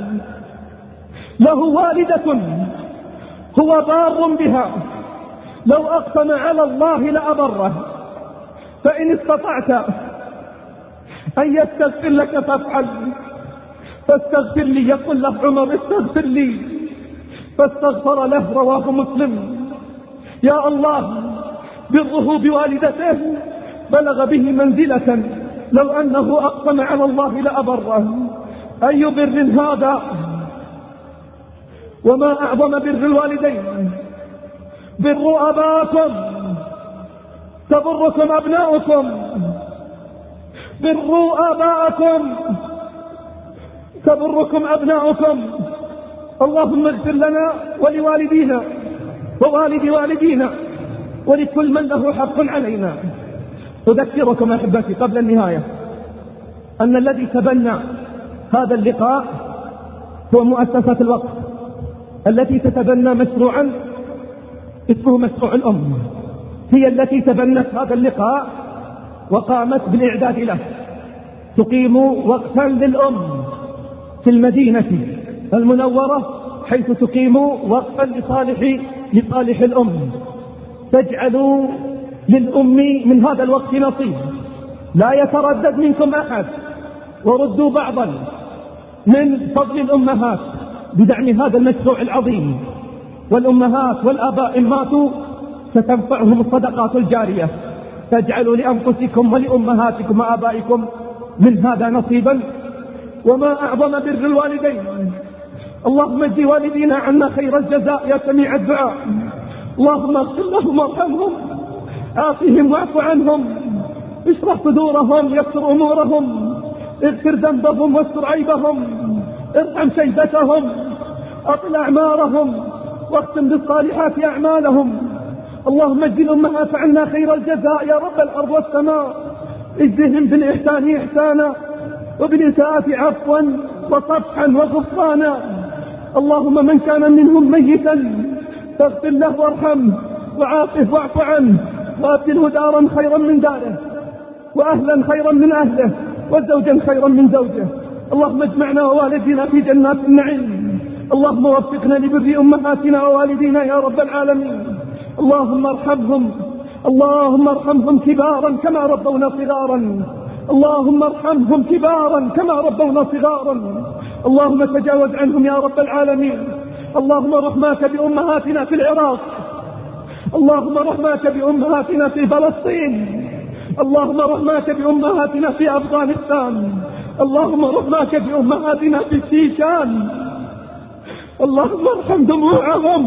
له والدة هو بار بها، لو أقسم على الله لأبره. فإن استطعت أن يستغفر لك فافعل، فاستغفر لي. يقول له عمر استغفر لي، فاستغفر له. رواه مسلم. يا الله، بره بوالدته بلغ به منزلة لو أنه أقسم على الله لأبره. أي بر هذا، وما أعظم بر الوالدين. بروا أباكم تبركم أبناؤكم، بروا آباءكم تبركم أبناؤكم. اللهم اغفر لنا ولوالدينا ووالد والدينا ولكل من له حق علينا. أذكركم أحبتي قبل النهاية أن الذي تبنى هذا اللقاء هو مؤسسة الوقف التي تتبنى مشروعا اسمه مشروع الأم. هي التي تبنت هذا اللقاء وقامت بالإعداد له. تقيم وقفا للأم في المدينة المنورة، حيث تقيم وقفا لصالح لصالح الأم. تجعل للأم من هذا الوقت نصيب. لا يتردد منكم أحد، وردوا بعضا من فضل الأمهات بدعم هذا المشروع العظيم. والأمهات والآباء إن ماتوا ستنفعهم الصدقات الجارية. تجعلوا لأنفسكم ولأمهاتكم وآبائكم من هذا نصيبا. وما أعظم بر الوالدين. اللهم اجزي والدينا عنا خير الجزاء يا سميع الدعاء. اللهم اغفر لهم وارحمهم، عافهم واعف عنهم، اشرح صدورهم، يسر أمورهم، اغفر ذنبهم واستر عيبهم، ارحم شيبتهم، أطل أعمارهم، واختم بالصالحات أعمالهم. اللهم اجزي الأمهات عنا خير الجزاء يا رب الأرض والسماء. اجزهم بالإحسان إحسانا وبالإساءة عفوا وصفحا وغفرانا. اللهم من كان منهم ميتا فاغفر له وارحمه وعافه واعف عنه، وأبدله دارا خيرا من داره، وأهلا خيرا من أهله، وزوجا خيرا من زوجه. اللهم اجمعنا ووالدنا في جنات النعيم. اللهم وفقنا لبر أمهاتنا ووالدينا يا رب العالمين. اللهم ارحمهم، اللهم ارحمهم كبارا كما ربونا صغارا. اللهم ارحمهم كبارا كما ربونا صغارا. اللهم تجاوز عنهم يا رب العالمين. اللهم رحماك بأمهاتنا في العراق، اللهم رحماك بأمهاتنا في فلسطين، اللهم رحماك بأمهاتنا في أفغانستان، اللهم رحماك بأمهاتنا في الشيشان. اللهم ارحم دموعهم.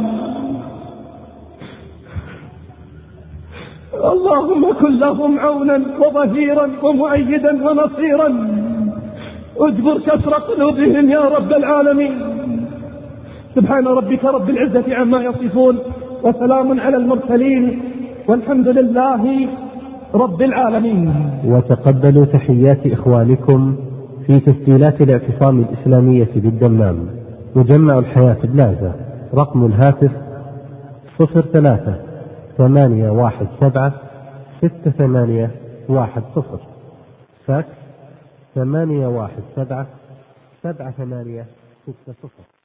اللهم كن لهم عونا وظهيرا ومؤيدا ونصيرا. اجبر كسر قلوبهم يا رب العالمين. سبحان ربك رب العزة عما يصفون، وسلام على المرسلين، والحمد لله رب العالمين. وتقبلوا تحيات إخوانكم في تسجيلات الاعتصام الإسلامية بالدمام، مجمع الحياة بلازا. رقم الهاتف صفر ثلاثة ثمانية واحد سبعة ستة ثمانية واحد صفر، فاكس ثمانية واحد سبعة سبعة ثمانية ستة صفر.